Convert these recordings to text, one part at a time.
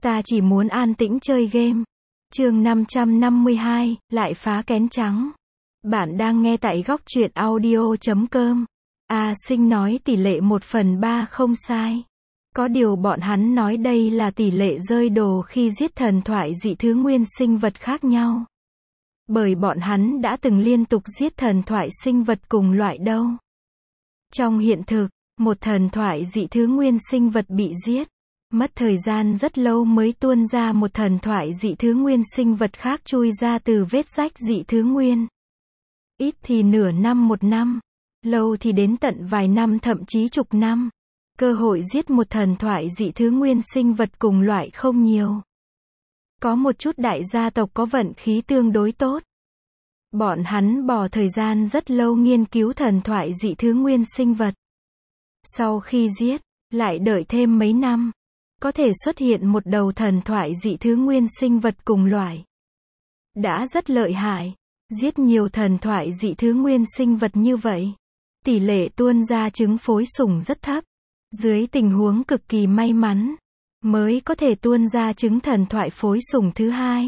Ta chỉ muốn an tĩnh chơi game. Chương 552, lại phá kén trắng. Bạn đang nghe tại góc truyện audio.com. Sinh nói tỷ lệ 1/3 không sai. Có điều bọn hắn nói đây là tỷ lệ rơi đồ khi giết thần thoại dị thứ nguyên sinh vật khác nhau. Bởi bọn hắn đã từng liên tục giết thần thoại sinh vật cùng loại đâu. Trong hiện thực, một thần thoại dị thứ nguyên sinh vật bị giết, mất thời gian rất lâu mới tuôn ra một thần thoại dị thứ nguyên sinh vật khác chui ra từ vết rách dị thứ nguyên. Ít thì nửa năm một năm, lâu thì đến tận vài năm thậm chí chục năm. Cơ hội giết một thần thoại dị thứ nguyên sinh vật cùng loại không nhiều. Có một chút đại gia tộc có vận khí tương đối tốt. Bọn hắn bỏ thời gian rất lâu nghiên cứu thần thoại dị thứ nguyên sinh vật. Sau khi giết, lại đợi thêm mấy năm, có thể xuất hiện một đầu thần thoại dị thứ nguyên sinh vật cùng loại. Đã rất lợi hại, giết nhiều thần thoại dị thứ nguyên sinh vật như vậy. Tỷ lệ tuôn ra trứng phối sủng rất thấp. Dưới tình huống cực kỳ may mắn, mới có thể tuôn ra trứng thần thoại phối sủng thứ hai.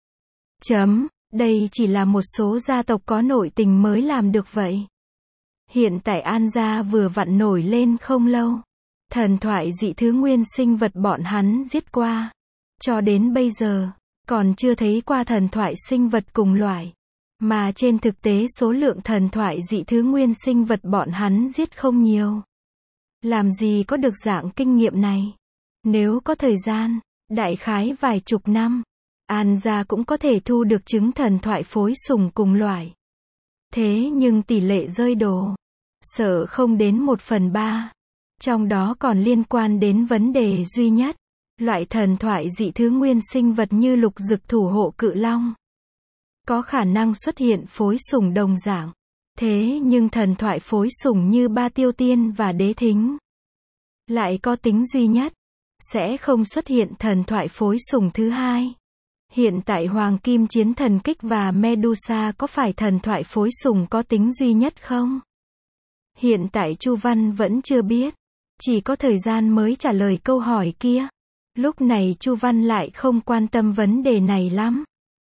Đây chỉ là một số gia tộc có nội tình mới làm được vậy. Hiện tại An gia vừa vặn nổi lên không lâu. Thần thoại dị thứ nguyên sinh vật bọn hắn giết qua. Cho đến bây giờ, còn chưa thấy qua thần thoại sinh vật cùng loại. Mà trên thực tế số lượng thần thoại dị thứ nguyên sinh vật bọn hắn giết không nhiều. Làm gì có được dạng kinh nghiệm này? Nếu có thời gian, đại khái vài chục năm, An gia cũng có thể thu được trứng thần thoại phối sủng cùng loại. Thế nhưng tỷ lệ rơi đồ, sợ không đến 1/3. Trong đó còn liên quan đến vấn đề duy nhất. Loại thần thoại dị thứ nguyên sinh vật như lục dực thủ hộ cự long. Có khả năng xuất hiện phối sủng đồng dạng. Thế nhưng thần thoại phối sủng như Ba Tiêu Tiên và Đế Thính lại có tính duy nhất. Sẽ không xuất hiện thần thoại phối sủng thứ hai. Hiện tại Hoàng Kim Chiến Thần Kích và Medusa có phải thần thoại phối sủng có tính duy nhất không? Hiện tại Chu Văn vẫn chưa biết. Chỉ có thời gian mới trả lời câu hỏi kia. Lúc này Chu Văn lại không quan tâm vấn đề này lắm.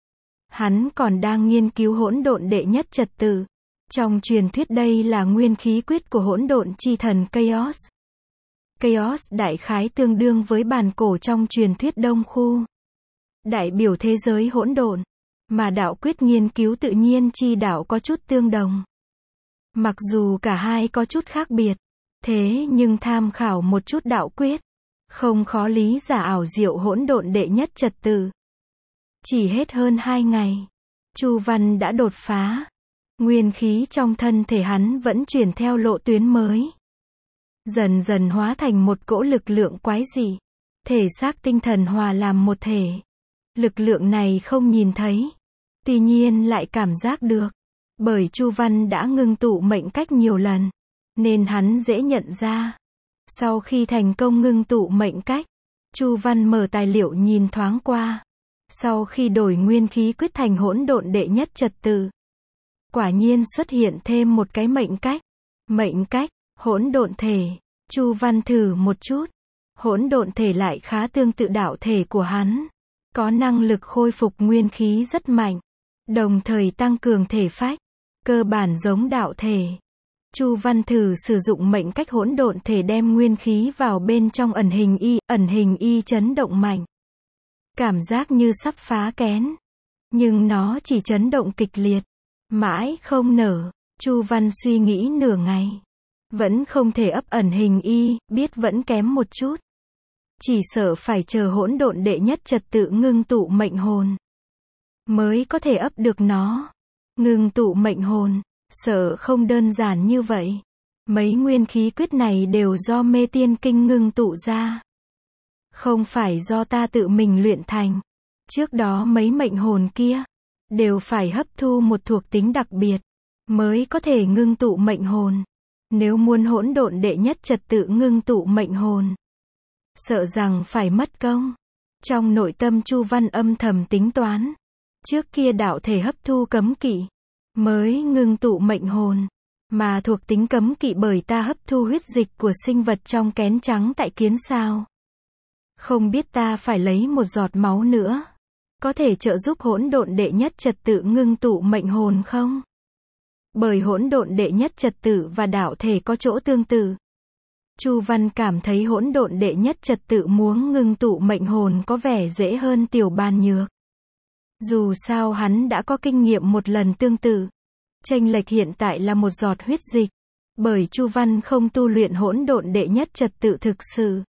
Hắn còn đang nghiên cứu hỗn độn đệ nhất trật tự. Trong truyền thuyết đây là nguyên khí quyết của hỗn độn chi thần Chaos. Chaos đại khái tương đương với bàn cổ trong truyền thuyết Đông Khu. Đại biểu thế giới hỗn độn. Mà đạo quyết nghiên cứu tự nhiên chi đạo có chút tương đồng. Mặc dù cả hai có chút khác biệt. Thế nhưng tham khảo một chút đạo quyết. Không khó lý giả ảo diệu hỗn độn đệ nhất trật tự. Chỉ hết hơn 2 ngày. Chu Văn đã đột phá. Nguyên khí trong thân thể hắn vẫn chuyển theo lộ tuyến mới. Dần dần hóa thành một cỗ lực lượng quái dị. Thể xác tinh thần hòa làm một thể. Lực lượng này không nhìn thấy. Tuy nhiên lại cảm giác được. Bởi Chu Văn đã ngưng tụ mệnh cách nhiều lần. Nên hắn dễ nhận ra. Sau khi thành công ngưng tụ mệnh cách, Chu Văn mở tài liệu nhìn thoáng qua. Sau khi đổi nguyên khí quyết thành hỗn độn đệ nhất trật tự, quả nhiên xuất hiện thêm một cái mệnh cách. Mệnh cách, hỗn độn thể. Chu Văn thử một chút. Hỗn độn thể lại khá tương tự đạo thể của hắn. Có năng lực khôi phục nguyên khí rất mạnh. Đồng thời tăng cường thể phách. Cơ bản giống đạo thể. Chu Văn thử sử dụng mệnh cách hỗn độn thể đem nguyên khí vào bên trong ẩn hình y chấn động mạnh. Cảm giác như sắp phá kén. Nhưng nó chỉ chấn động kịch liệt. Mãi không nở. Chu Văn suy nghĩ nửa ngày. Vẫn không thể ấp ẩn hình y, biết vẫn kém một chút. Chỉ sợ phải chờ hỗn độn đệ nhất trật tự ngưng tụ mệnh hồn. Mới có thể ấp được nó. Ngưng tụ mệnh hồn. Sợ không đơn giản như vậy. Mấy nguyên khí quyết này đều do Mê Tiên Kinh ngưng tụ ra. Không phải do ta tự mình luyện thành. Trước đó mấy mệnh hồn kia đều phải hấp thu một thuộc tính đặc biệt mới có thể ngưng tụ mệnh hồn. Nếu muốn hỗn độn đệ nhất trật tự ngưng tụ mệnh hồn, sợ rằng phải mất công. Trong nội tâm Chu Văn âm thầm tính toán. Trước kia đạo thể hấp thu cấm kỵ mới ngưng tụ mệnh hồn. Mà thuộc tính cấm kỵ bởi ta hấp thu huyết dịch của sinh vật trong kén trắng tại kiến sao. Không biết ta phải lấy một giọt máu nữa, có thể trợ giúp hỗn độn đệ nhất trật tự ngưng tụ mệnh hồn không? Bởi hỗn độn đệ nhất trật tự và đạo thể có chỗ tương tự. Chu Văn cảm thấy hỗn độn đệ nhất trật tự muốn ngưng tụ mệnh hồn có vẻ dễ hơn Tiểu Bàn Nhược. Dù sao hắn đã có kinh nghiệm một lần tương tự. Chênh lệch hiện tại là một giọt huyết dịch. Bởi Chu Văn không tu luyện hỗn độn đệ nhất trật tự thực sự.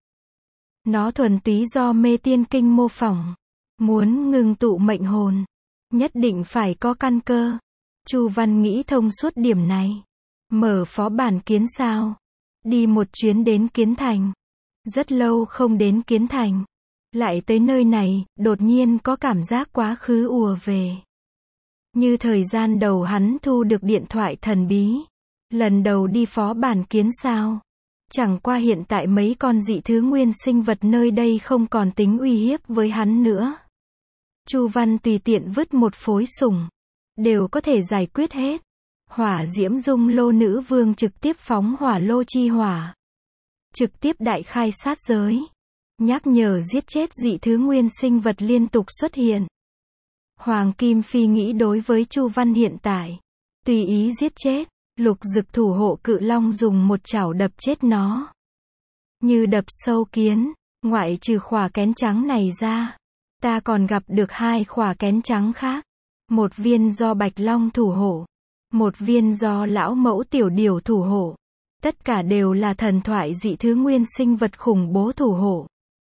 Nó thuần túy do mê tiên kinh mô phỏng. Muốn ngưng tụ mệnh hồn, nhất định phải có căn cơ. Chu Văn nghĩ thông suốt điểm này. Mở phó bản Kiến Sao. Đi một chuyến đến Kiến Thành. Rất lâu không đến Kiến Thành. Lại tới nơi này, đột nhiên có cảm giác quá khứ ùa về. Như thời gian đầu hắn thu được điện thoại thần bí. Lần đầu đi phó bản Kiến Sao. Chẳng qua hiện tại mấy con dị thứ nguyên sinh vật nơi đây không còn tính uy hiếp với hắn nữa. Chu Văn tùy tiện vứt một phối sủng. Đều có thể giải quyết hết. Hỏa diễm dung lô nữ vương trực tiếp phóng hỏa lô chi hỏa. Trực tiếp đại khai sát giới. Nhắc nhở giết chết dị thứ nguyên sinh vật liên tục xuất hiện. Hoàng Kim Phi nghĩ đối với Chu Văn hiện tại. Tùy ý giết chết. Lục Dực thủ hộ cự long dùng một chảo đập chết nó. Như đập sâu kiến. Ngoại trừ khỏa kén trắng này ra. Ta còn gặp được 2 khỏa kén trắng khác. Một viên do Bạch Long thủ hộ. Một viên do lão mẫu tiểu điều thủ hộ. Tất cả đều là thần thoại dị thứ nguyên sinh vật khủng bố thủ hộ.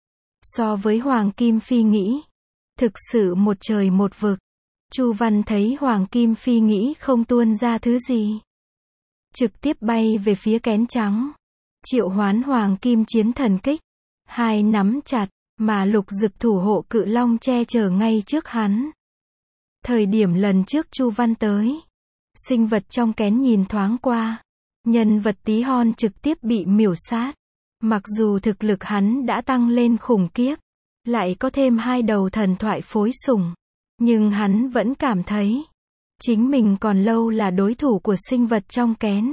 So với Hoàng Kim Phi nghĩ. Thực sự một trời một vực. Chu Văn thấy Hoàng Kim Phi nghĩ không tuôn ra thứ gì. Trực tiếp bay về phía kén trắng. Triệu hoán Hoàng Kim chiến thần kích. 2 nắm chặt, mà Lục Dực thủ hộ cự long che chở ngay trước hắn. Thời điểm lần trước Chu Văn tới. Sinh vật trong kén nhìn thoáng qua. Nhân vật tí hon trực tiếp bị miểu sát. Mặc dù thực lực hắn đã tăng lên khủng khiếp. Lại có thêm 2 đầu thần thoại phối sủng. Nhưng hắn vẫn cảm thấy. Chính mình còn lâu là đối thủ của sinh vật trong kén.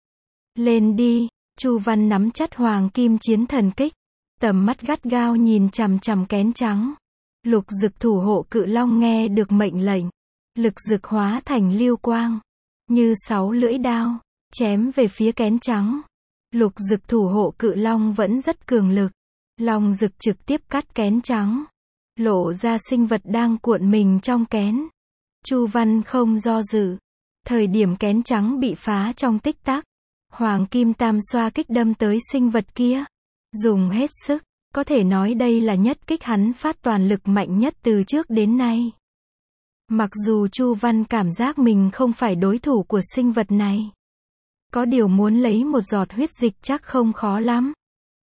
Lên đi. Chu Văn nắm chặt Hoàng Kim chiến thần kích. Tầm mắt gắt gao nhìn chằm chằm kén trắng. Lục Dực thủ hộ cự long nghe được mệnh lệnh. Lực dực hóa thành lưu quang. Như 6 lưỡi đao. Chém về phía kén trắng. Lục Dực thủ hộ cự long vẫn rất cường lực. Long dực trực tiếp cắt kén trắng. Lộ ra sinh vật đang cuộn mình trong kén. Chu Văn không do dự. Thời điểm kén trắng bị phá trong tích tắc. Hoàng Kim tam xoa kích đâm tới sinh vật kia. Dùng hết sức. Có thể nói đây là nhất kích hắn phát toàn lực mạnh nhất từ trước đến nay. Mặc dù Chu Văn cảm giác mình không phải đối thủ của sinh vật này. Có điều muốn lấy một giọt huyết dịch chắc không khó lắm.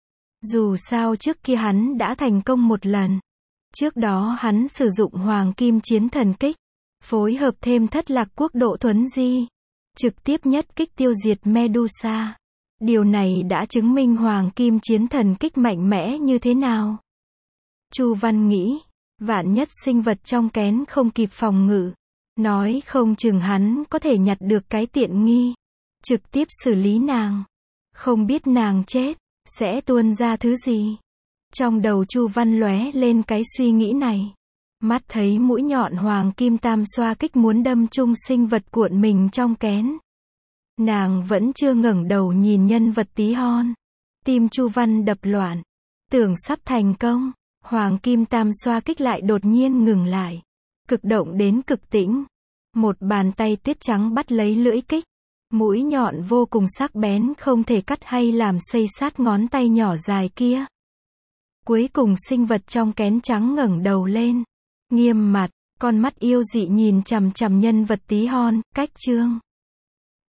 Dù sao trước kia hắn đã thành công một lần. Trước đó hắn sử dụng Hoàng Kim chiến thần kích. Phối hợp thêm Thất Lạc quốc độ thuấn di. Trực tiếp nhất kích tiêu diệt Medusa. Điều này đã chứng minh Hoàng Kim chiến thần kích mạnh mẽ như thế nào. Chu Văn nghĩ. Vạn nhất sinh vật trong kén không kịp phòng ngự. Nói không chừng hắn có thể nhặt được cái tiện nghi. Trực tiếp xử lý nàng. Không biết nàng chết. Sẽ tuôn ra thứ gì. Trong đầu Chu Văn lóe lên cái suy nghĩ này. Mắt thấy mũi nhọn Hoàng Kim tam xoa kích muốn đâm trúng sinh vật cuộn mình trong kén. Nàng vẫn chưa ngẩng đầu nhìn nhân vật tí hon. Tim Chu Văn đập loạn. Tưởng sắp thành công. Hoàng Kim tam xoa kích lại đột nhiên ngừng lại. Cực động đến cực tĩnh. Một bàn tay tuyết trắng bắt lấy lưỡi kích. Mũi nhọn vô cùng sắc bén không thể cắt hay làm xây sát ngón tay nhỏ dài kia. Cuối cùng sinh vật trong kén trắng ngẩng đầu lên. Nghiêm mặt, con mắt yêu dị nhìn chằm chằm nhân vật tí hon, cách chương.